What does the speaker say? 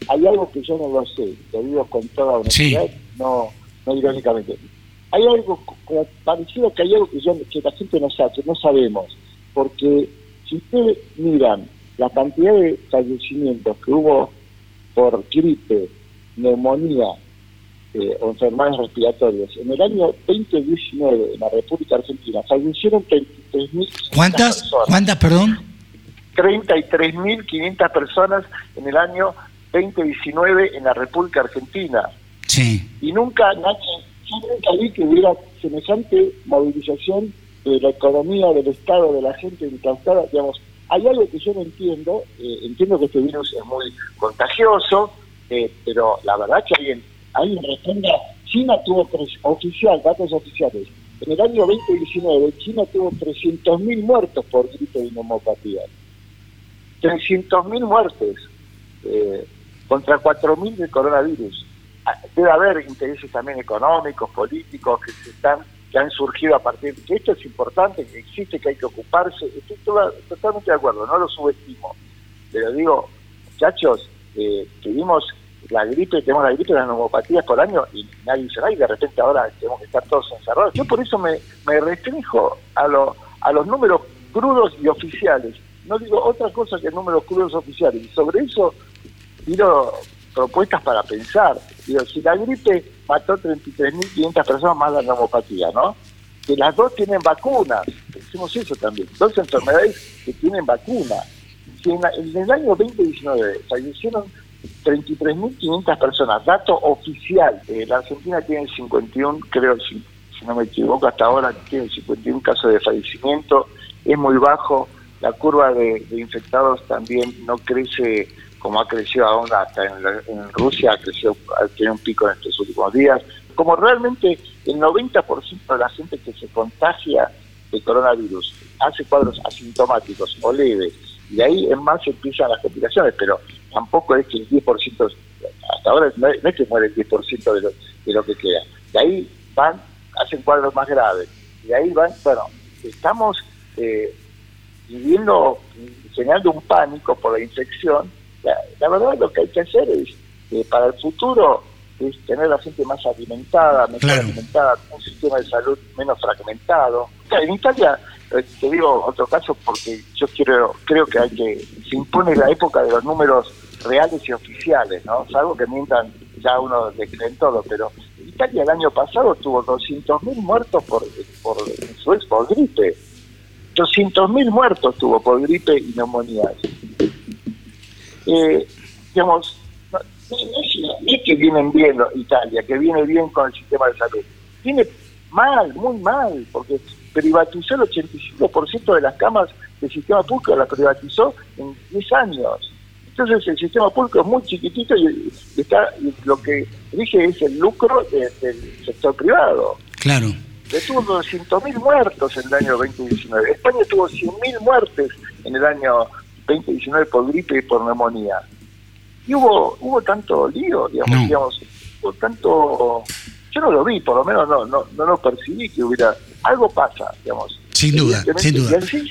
hay algo que yo no lo sé, lo digo con toda honestidad, Sí. no irónicamente. Hay algo como parecido, que hay algo que la gente no sabe, que no sabemos, porque si ustedes miran la cantidad de fallecimientos que hubo por gripe, neumonía o enfermedades respiratorias, en el año 2019 en la República Argentina fallecieron 33.500 personas. ¿Cuántas, perdón? 33.500 personas en el año 2019 en la República Argentina. Sí. Y yo nunca vi que hubiera semejante movilización de la economía, del Estado, de la gente enclaustada. Digamos, hay algo que yo no entiendo. Entiendo que este virus es muy contagioso, pero la verdad que alguien responda. China tuvo datos oficiales. En el año 2019 China tuvo 300.000 muertos por gripe y neumopatía. 300.000 muertes contra 4.000 del coronavirus. Debe haber intereses también económicos, políticos que han surgido a partir de que esto es importante, que existe, que hay que ocuparse. Estoy totalmente de acuerdo, no lo subestimo. Pero digo, muchachos, tenemos la gripe y las neumopatías por año y nadie dice nada, y de repente ahora tenemos que estar todos encerrados. Yo por eso me restrinjo a los números crudos y oficiales. No digo otra cosa que números crudos oficiales. Y sobre eso tiro propuestas para pensar. Digo, si la gripe mató 33.500 personas más la neumopatía, ¿no? Que las dos tienen vacunas. Pensemos eso también. Dos enfermedades que tienen vacuna. Si en el año 2019 fallecieron 33.500 personas, dato oficial. La Argentina tiene 51, creo, si no me equivoco, hasta ahora tiene 51 casos de fallecimiento. Es muy bajo. La curva de infectados también no crece como ha crecido ahora, hasta en Rusia tiene un pico en estos últimos días. Como realmente el 90% de la gente que se contagia de coronavirus hace cuadros asintomáticos o leves, y de ahí en más empiezan las complicaciones, pero tampoco es que el 10%, hasta ahora no es que muere el 10% de lo que queda. De ahí hacen cuadros más graves, y de ahí estamos generando un pánico por la infección. La verdad lo que hay que hacer es, para el futuro, es tener a la gente más alimentada, mejor alimentada, un sistema de salud menos fragmentado. En Italia, te digo otro caso porque yo creo que se impone la época de los números reales y oficiales, ¿no? Salvo que mientan, ya uno le creen todo, pero Italia el año pasado tuvo 200.000 muertos por gripe. 200.000 muertos tuvo por gripe y neumonías. Digamos, no es que vienen bien Italia, que viene bien con el sistema de salud. Viene mal, muy mal, porque privatizó el 85% de las camas del sistema público, las privatizó en 10 años. Entonces el sistema público es muy chiquitito y lo que rige es el lucro del sector privado. Claro. Tuvo 200.000 muertos en el año 2019. España tuvo 100.000 muertes en el año 2019 por gripe y por neumonía. Y hubo tanto lío, digamos, hubo tanto... Yo no lo vi, por lo menos no lo percibí que hubiera... Algo pasa, digamos. Sin duda. Y así